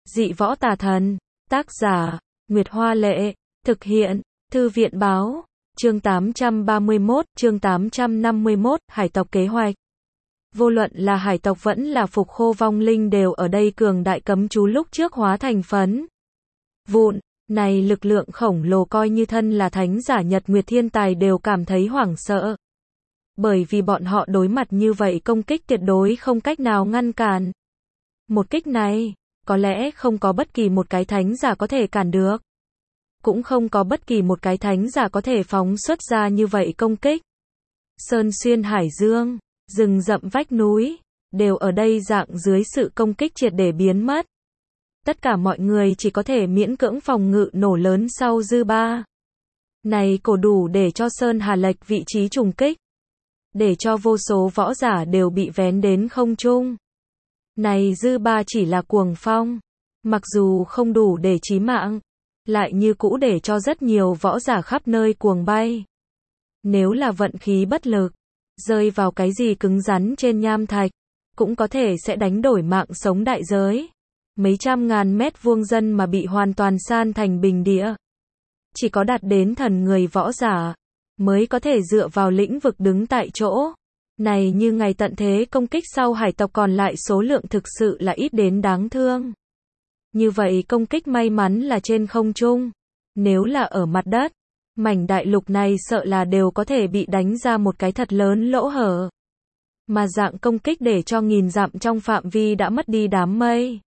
Dị võ tà thần. Tác giả, Nguyệt Hoa Lệ. Thực hiện, Thư viện Báo. Chương 831, chương 851, hải tộc kế hoạch. Vô luận là hải tộc vẫn là phục khô vong linh đều ở đây cường đại cấm chú lúc trước hóa thành phấn vụn. Này lực lượng khổng lồ coi như thân là thánh giả Nhật Nguyệt thiên tài đều cảm thấy hoảng sợ. Bởi vì bọn họ đối mặt như vậy công kích tuyệt đối không cách nào ngăn cản. Một kích này, có lẽ không có bất kỳ một cái thánh giả có thể cản được. Cũng không có bất kỳ một cái thánh giả có thể phóng xuất ra như vậy công kích. Sơn xuyên hải dương, rừng rậm vách núi, đều ở đây dạng dưới sự công kích triệt để biến mất. Tất cả mọi người chỉ có thể miễn cưỡng phòng ngự nổ lớn sau dư ba. Này cổ đủ để cho Sơn Hà lệch vị trí trùng kích. Để cho vô số võ giả đều bị vén đến không trung. Này dư ba chỉ là cuồng phong. Mặc dù không đủ để chí mạng, lại như cũ để cho rất nhiều võ giả khắp nơi cuồng bay. Nếu là vận khí bất lực, rơi vào cái gì cứng rắn trên nham thạch, cũng có thể sẽ đánh đổi mạng sống đại giới. Mấy trăm ngàn mét vuông dân mà bị hoàn toàn san thành bình địa. Chỉ có đạt đến thần người võ giả, mới có thể dựa vào lĩnh vực đứng tại chỗ. Này như ngày tận thế công kích sau hải tộc còn lại số lượng thực sự là ít đến đáng thương. Như vậy công kích may mắn là trên không trung. Nếu là ở mặt đất, mảnh đại lục này sợ là đều có thể bị đánh ra một cái thật lớn lỗ hở. Mà dạng công kích để cho nghìn dặm trong phạm vi đã mất đi đám mây.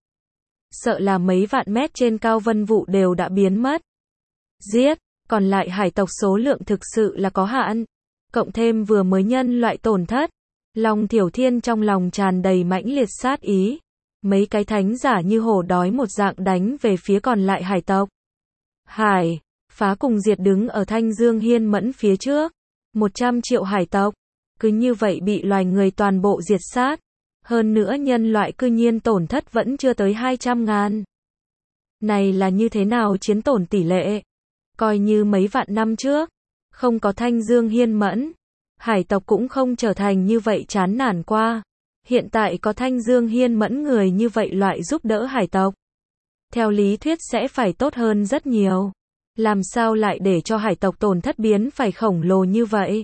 Sợ là mấy vạn mét trên cao vân vụ đều đã biến mất. Giết, còn lại hải tộc số lượng thực sự là có hạn. Cộng thêm vừa mới nhân loại tổn thất. Long Thiểu Thiên trong lòng tràn đầy mãnh liệt sát ý. Mấy cái thánh giả như hổ đói một dạng đánh về phía còn lại hải tộc. Hải, phá cùng diệt đứng ở Thanh Dương Hiên Mẫn phía trước. 100 triệu hải tộc. Cứ như vậy bị loài người toàn bộ diệt sát. Hơn nữa nhân loại cư nhiên tổn thất vẫn chưa tới 200.000. Này là như thế nào chiến tổn tỷ lệ? Coi như mấy vạn năm trước, không có Thanh Dương Hiên Mẫn, hải tộc cũng không trở thành như vậy chán nản qua. Hiện tại có Thanh Dương Hiên Mẫn người như vậy loại giúp đỡ hải tộc. Theo lý thuyết sẽ phải tốt hơn rất nhiều. Làm sao lại để cho hải tộc tổn thất biến phải khổng lồ như vậy?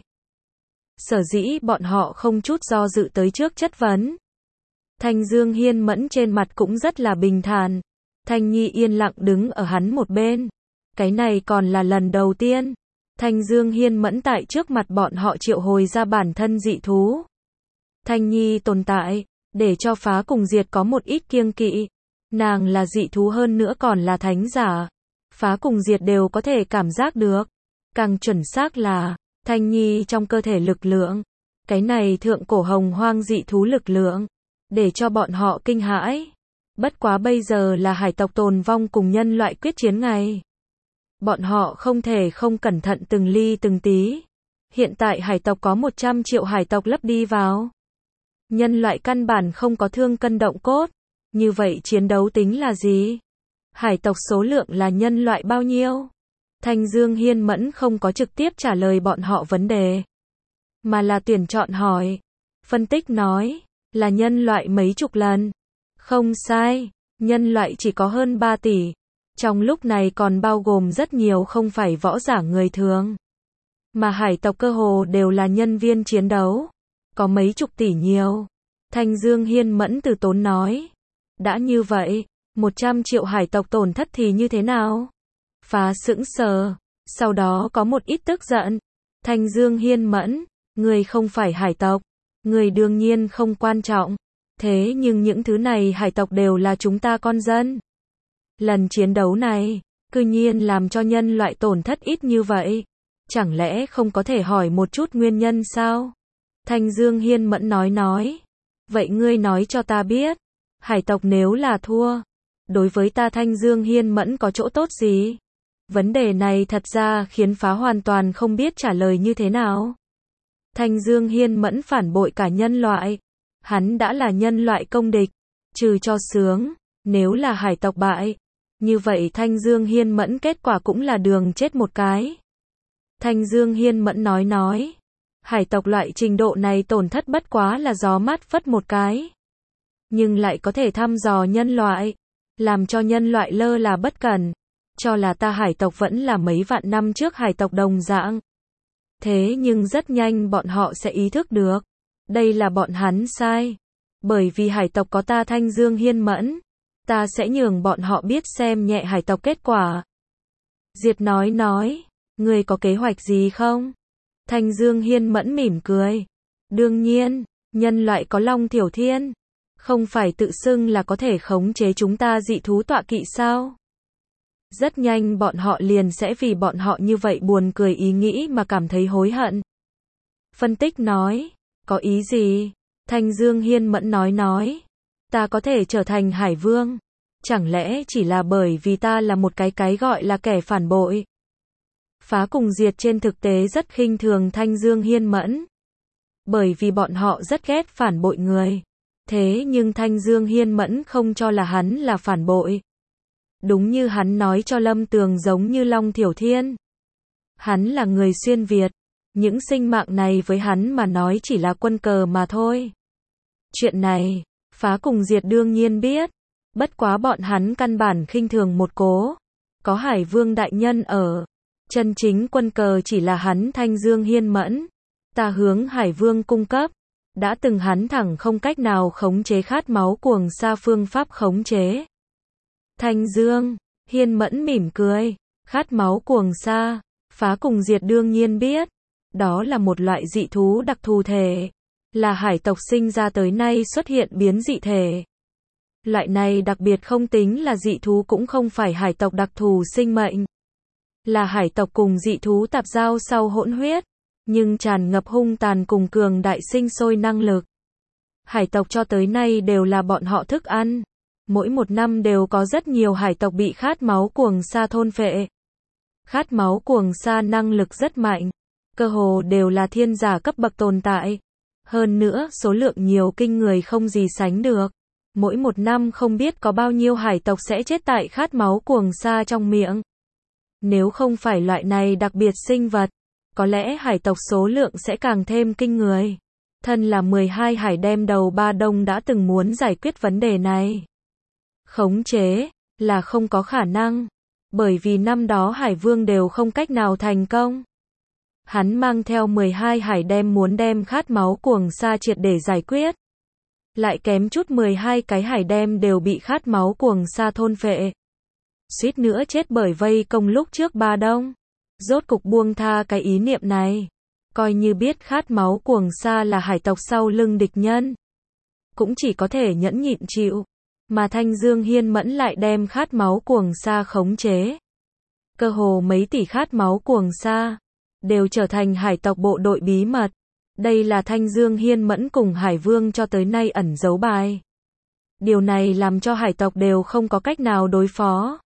Sở dĩ bọn họ không chút do dự tới trước chất vấn. Thanh Dương Hiên Mẫn trên mặt cũng rất là bình thản. Thanh Nhi yên lặng đứng ở hắn một bên. Cái này còn là lần đầu tiên. Thanh Dương Hiên Mẫn tại trước mặt bọn họ triệu hồi ra bản thân dị thú. Thanh Nhi tồn tại, để cho phá cùng diệt có một ít kiêng kỵ. Nàng là dị thú hơn nữa còn là thánh giả. Phá cùng diệt đều có thể cảm giác được. Càng chuẩn xác là, Thanh Nhi trong cơ thể lực lượng. Cái này thượng cổ hồng hoang dị thú lực lượng. Để cho bọn họ kinh hãi. Bất quá bây giờ là hải tộc tồn vong cùng nhân loại quyết chiến ngày. Bọn họ không thể không cẩn thận từng ly từng tí. Hiện tại hải tộc có 100 triệu hải tộc lấp đi vào. Nhân loại căn bản không có thương cân động cốt. Như vậy chiến đấu tính là gì? Hải tộc số lượng là nhân loại bao nhiêu? Thanh Dương Hiên Mẫn không có trực tiếp trả lời bọn họ vấn đề. Mà là tuyển chọn hỏi. Phân tích nói. Là nhân loại mấy chục lần. Không sai. Nhân loại chỉ có hơn 3 tỷ. Trong lúc này còn bao gồm rất nhiều không phải võ giả người thường. Mà hải tộc cơ hồ đều là nhân viên chiến đấu. Có mấy chục tỷ nhiều. Thanh Dương Hiên Mẫn từ tốn nói. Đã như vậy, 100 triệu hải tộc tổn thất thì như thế nào? Phá sững sờ. Sau đó có một ít tức giận. Thanh Dương Hiên Mẫn, người không phải hải tộc. Người đương nhiên không quan trọng. Thế nhưng những thứ này hải tộc đều là chúng ta con dân. Lần chiến đấu này, cư nhiên làm cho nhân loại tổn thất ít như vậy. Chẳng lẽ không có thể hỏi một chút nguyên nhân sao? Thanh Dương Hiên Mẫn nói. Vậy ngươi nói cho ta biết. Hải tộc nếu là thua, đối với ta Thanh Dương Hiên Mẫn có chỗ tốt gì? Vấn đề này thật ra khiến phá hoàn toàn không biết trả lời như thế nào. Thanh Dương Hiên Mẫn phản bội cả nhân loại. Hắn đã là nhân loại công địch. Trừ cho sướng, nếu là hải tộc bại. Như vậy Thanh Dương Hiên Mẫn kết quả cũng là đường chết một cái. Thanh Dương Hiên Mẫn nói. Hải tộc loại trình độ này tổn thất bất quá là gió mát phất một cái. Nhưng lại có thể thăm dò nhân loại. làm cho nhân loại lơ là bất cẩn, cho là ta hải tộc vẫn là mấy vạn năm trước hải tộc đồng dạng. Thế nhưng rất nhanh bọn họ sẽ ý thức được, đây là bọn hắn sai. Bởi vì hải tộc có ta Thanh Dương Hiên Mẫn, ta sẽ nhường bọn họ biết xem nhẹ hải tộc kết quả. Diệt nói, ngươi có kế hoạch gì không? Thanh Dương Hiên Mẫn mỉm cười. Đương nhiên, nhân loại có Long Thiểu Thiên, không phải tự xưng là có thể khống chế chúng ta dị thú tọa kỵ sao? Rất nhanh bọn họ liền sẽ vì bọn họ như vậy buồn cười ý nghĩ mà cảm thấy hối hận. Phân tích nói, có ý gì? Thanh Dương Hiên Mẫn nói, ta có thể trở thành Hải Vương, chẳng lẽ chỉ là bởi vì ta là một cái gọi là kẻ phản bội? Phá cùng Diệt trên thực tế rất khinh thường Thanh Dương Hiên Mẫn, bởi vì bọn họ rất ghét phản bội người. Thế nhưng Thanh Dương Hiên Mẫn không cho là hắn là phản bội. Đúng như hắn nói cho Lâm Tường giống như Long Thiểu Thiên. Hắn là người xuyên Việt, những sinh mạng này với hắn mà nói chỉ là quân cờ mà thôi. Chuyện này, Phá cùng Diệt đương nhiên biết, bất quá bọn hắn căn bản khinh thường một cố. Có Hải Vương đại nhân ở, chân chính quân cờ chỉ là hắn Thanh Dương Hiên Mẫn. Ta hướng Hải Vương cung cấp, đã từng hắn thẳng không cách nào khống chế khát máu cuồng sa phương pháp khống chế. Thanh Dương Hiên Mẫn mỉm cười, khát máu cuồng sa, Phá cùng Diệt đương nhiên biết, đó là một loại dị thú đặc thù thể, là hải tộc sinh ra tới nay xuất hiện biến dị thể. Loại này đặc biệt không tính là dị thú cũng không phải hải tộc đặc thù sinh mệnh, là hải tộc cùng dị thú tạp giao sau hỗn huyết, nhưng tràn ngập hung tàn cùng cường đại sinh sôi năng lực. Hải tộc cho tới nay đều là bọn họ thức ăn. Mỗi một năm đều có rất nhiều hải tộc bị khát máu cuồng sa thôn phệ. Khát máu cuồng sa năng lực rất mạnh, cơ hồ đều là thiên giả cấp bậc tồn tại. Hơn nữa, số lượng nhiều kinh người không gì sánh được. Mỗi một năm không biết có bao nhiêu hải tộc sẽ chết tại khát máu cuồng sa trong miệng. Nếu không phải loại này đặc biệt sinh vật, có lẽ hải tộc số lượng sẽ càng thêm kinh người. Thân là 12 hải đem đầu Ba Đông đã từng muốn giải quyết vấn đề này. Khống chế là không có khả năng, bởi vì năm đó Hải Vương đều không cách nào thành công. Hắn mang theo 12 hải đem muốn đem khát máu cuồng sa triệt để giải quyết. Lại kém chút 12 cái hải đem đều bị khát máu cuồng sa thôn phệ. Suýt nữa chết bởi vây công lúc trước Ba Đông. Rốt cục buông tha cái ý niệm này. Coi như biết khát máu cuồng sa là hải tộc sau lưng địch nhân, cũng chỉ có thể nhẫn nhịn chịu. Mà Thanh Dương Hiên Mẫn lại đem khát máu cuồng sa khống chế. Cơ hồ mấy tỷ khát máu cuồng sa đều trở thành hải tộc bộ đội bí mật. Đây là Thanh Dương Hiên Mẫn cùng Hải Vương cho tới nay ẩn giấu bài. Điều này làm cho hải tộc đều không có cách nào đối phó.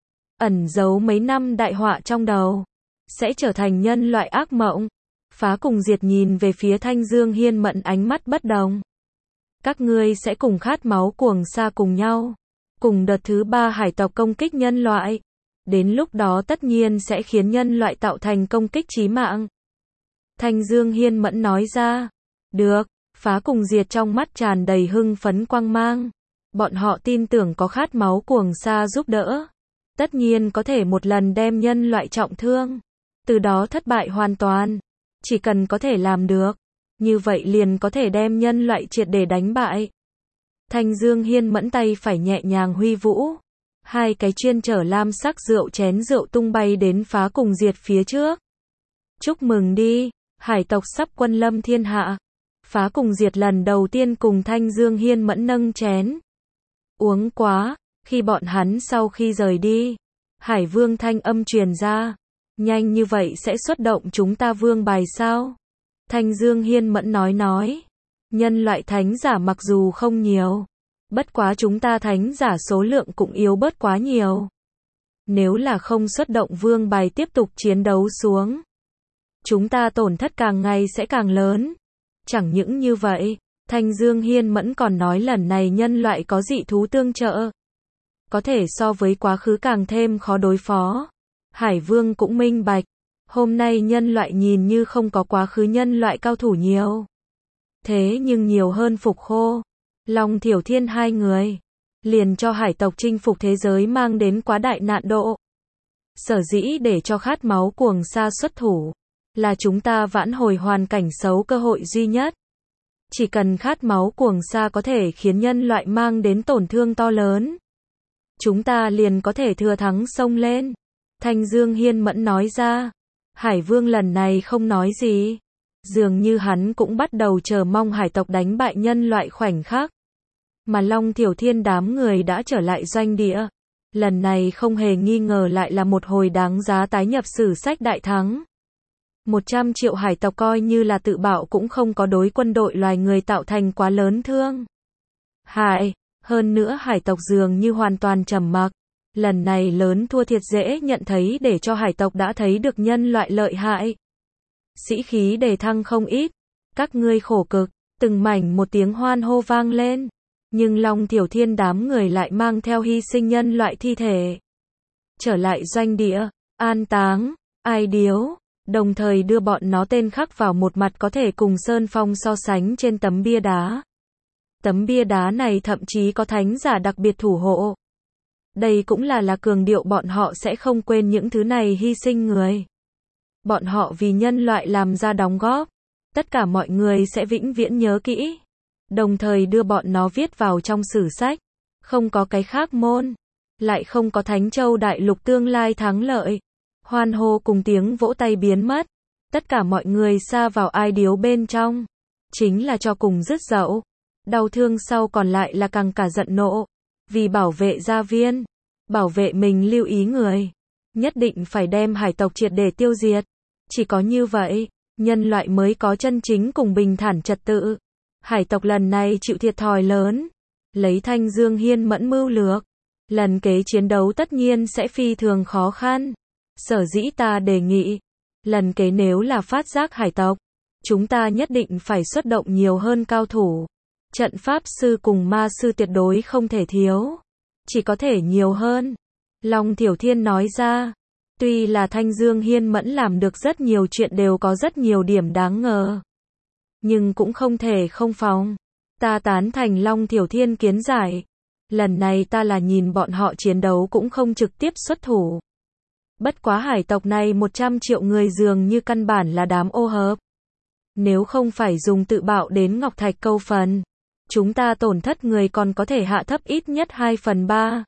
Ẩn giấu mấy năm đại họa trong đầu, sẽ trở thành nhân loại ác mộng. Phá cùng Diệt nhìn về phía Thanh Dương Hiên Mẫn ánh mắt bất đồng. Các ngươi sẽ cùng khát máu cuồng sa cùng nhau, cùng đợt thứ 3 hải tộc công kích nhân loại. Đến lúc đó tất nhiên sẽ khiến nhân loại tạo thành công kích chí mạng. Thanh Dương Hiên Mẫn nói ra. Được, Phá cùng Diệt trong mắt tràn đầy hưng phấn quang mang. Bọn họ tin tưởng có khát máu cuồng sa giúp đỡ, tất nhiên có thể một lần đem nhân loại trọng thương, từ đó thất bại hoàn toàn. Chỉ cần có thể làm được, như vậy liền có thể đem nhân loại triệt để đánh bại. Thanh Dương Hiên Mẫn tay phải nhẹ nhàng huy vũ, hai cái chuyên chở lam sắc rượu chén rượu tung bay đến Phá cùng Diệt phía trước. Chúc mừng đi, hải tộc sắp quân lâm thiên hạ. Phá cùng Diệt lần đầu tiên cùng Thanh Dương Hiên Mẫn nâng chén. Uống quá, khi bọn hắn sau khi rời đi, Hải Vương thanh âm truyền ra. Nhanh như vậy sẽ xuất động chúng ta vương bài sao? Thanh Dương Hiên Mẫn nói. Nhân loại thánh giả mặc dù không nhiều, bất quá chúng ta thánh giả số lượng cũng yếu bớt quá nhiều. Nếu là không xuất động vương bài tiếp tục chiến đấu xuống, chúng ta tổn thất càng ngày sẽ càng lớn. Chẳng những như vậy, Thanh Dương Hiên Mẫn còn nói lần này nhân loại có dị thú tương trợ, có thể so với quá khứ càng thêm khó đối phó. Hải Vương cũng minh bạch, hôm nay nhân loại nhìn như không có quá khứ nhân loại cao thủ nhiều. Thế nhưng nhiều hơn Phục Khô, Long Thiểu Thiên hai người. liền cho hải tộc chinh phục thế giới mang đến quá đại nạn độ. Sở dĩ để cho khát máu cuồng sa xuất thủ, là chúng ta vãn hồi hoàn cảnh xấu cơ hội duy nhất. Chỉ cần khát máu cuồng sa có thể khiến nhân loại mang đến tổn thương to lớn, chúng ta liền có thể thừa thắng xông lên. Thanh Dương Hiên Mẫn nói ra. Hải Vương lần này không nói gì. Dường như hắn cũng bắt đầu chờ mong hải tộc đánh bại nhân loại khoảnh khắc. Mà Long Thiểu Thiên đám người đã trở lại doanh địa. Lần này không hề nghi ngờ lại là một hồi đáng giá tái nhập sử sách đại thắng. 100 triệu hải tộc coi như là tự bạo cũng không có đối quân đội loài người tạo thành quá lớn thương hại. Hơn nữa hải tộc dường như hoàn toàn trầm mặc. Lần này lớn thua thiệt dễ nhận thấy để cho hải tộc đã thấy được nhân loại lợi hại. Sĩ khí đề thăng không ít. Các ngươi khổ cực, từng mảnh một tiếng hoan hô vang lên. Nhưng Long Thiểu Thiên đám người lại mang theo hy sinh nhân loại thi thể. Trở lại doanh địa, an táng, ai điếu, đồng thời đưa bọn nó tên khắc vào một mặt có thể cùng Sơn Phong so sánh trên tấm bia đá. Tấm bia đá này thậm chí có thánh giả đặc biệt thủ hộ. Đây cũng là cường điệu bọn họ sẽ không quên những thứ này hy sinh người. Bọn họ vì nhân loại làm ra đóng góp. Tất cả mọi người sẽ vĩnh viễn nhớ kỹ. Đồng thời đưa bọn nó viết vào trong sử sách. Không có cái khác môn. Lại không có Thánh Châu Đại Lục tương lai thắng lợi. Hoan hô cùng tiếng vỗ tay biến mất. Tất cả mọi người sa vào ai điếu bên trong. Chính là cho cùng dứt dậu. Đau thương sau còn lại là càng cả giận nộ. Vì bảo vệ gia viên. Bảo vệ mình lưu ý người. Nhất định phải đem hải tộc triệt để tiêu diệt. Chỉ có như vậy, nhân loại mới có chân chính cùng bình thản trật tự. Hải tộc lần này chịu thiệt thòi lớn. Lấy Thanh Dương Hiên Mẫn mưu lược. Lần kế chiến đấu tất nhiên sẽ phi thường khó khăn. Sở dĩ ta đề nghị. Lần kế nếu là phát giác hải tộc. Chúng ta nhất định phải xuất động nhiều hơn cao thủ. Trận pháp sư cùng ma sư tuyệt đối không thể thiếu. Chỉ có thể nhiều hơn. Long Thiểu Thiên nói ra. Tuy là Thanh Dương Hiên Mẫn làm được rất nhiều chuyện đều có rất nhiều điểm đáng ngờ. Nhưng cũng không thể không phòng. Ta tán thành Long Thiểu Thiên kiến giải. Lần này ta là nhìn bọn họ chiến đấu cũng không trực tiếp xuất thủ. Bất quá hải tộc này 100 triệu người dường như căn bản là đám ô hợp. Nếu không phải dùng tự bạo đến Ngọc Thạch câu phần. Chúng ta tổn thất người còn có thể hạ thấp ít nhất 2/3.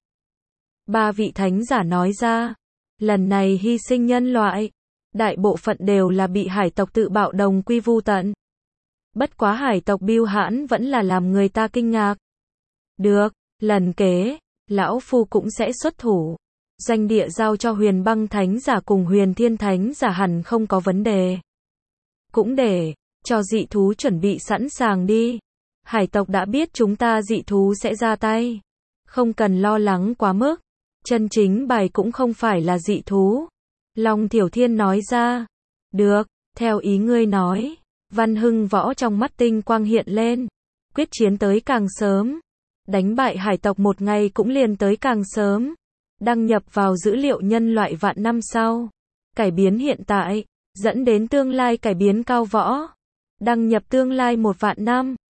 Ba vị thánh giả nói ra. Lần này hy sinh nhân loại. Đại bộ phận đều là bị hải tộc tự bạo đồng quy vu tận. Bất quá hải tộc Bưu Hãn vẫn là làm người ta kinh ngạc. Được, lần kế, lão phu cũng sẽ xuất thủ. Doanh địa giao cho Huyền Băng Thánh giả cùng Huyền Thiên Thánh giả hẳn không có vấn đề. Cũng để cho dị thú chuẩn bị sẵn sàng đi. Hải tộc đã biết chúng ta dị thú sẽ ra tay. Không cần lo lắng quá mức. Chân chính bài cũng không phải là dị thú. Long Thiểu Thiên nói ra. Được, theo ý ngươi nói. Văn Hưng Võ trong mắt tinh quang hiện lên. Quyết chiến tới càng sớm. Đánh bại hải tộc một ngày cũng liền tới càng sớm. Đăng nhập vào dữ liệu nhân loại vạn năm sau. Cải biến hiện tại. Dẫn đến tương lai cải biến cao võ. Đăng nhập tương lai 1 vạn năm.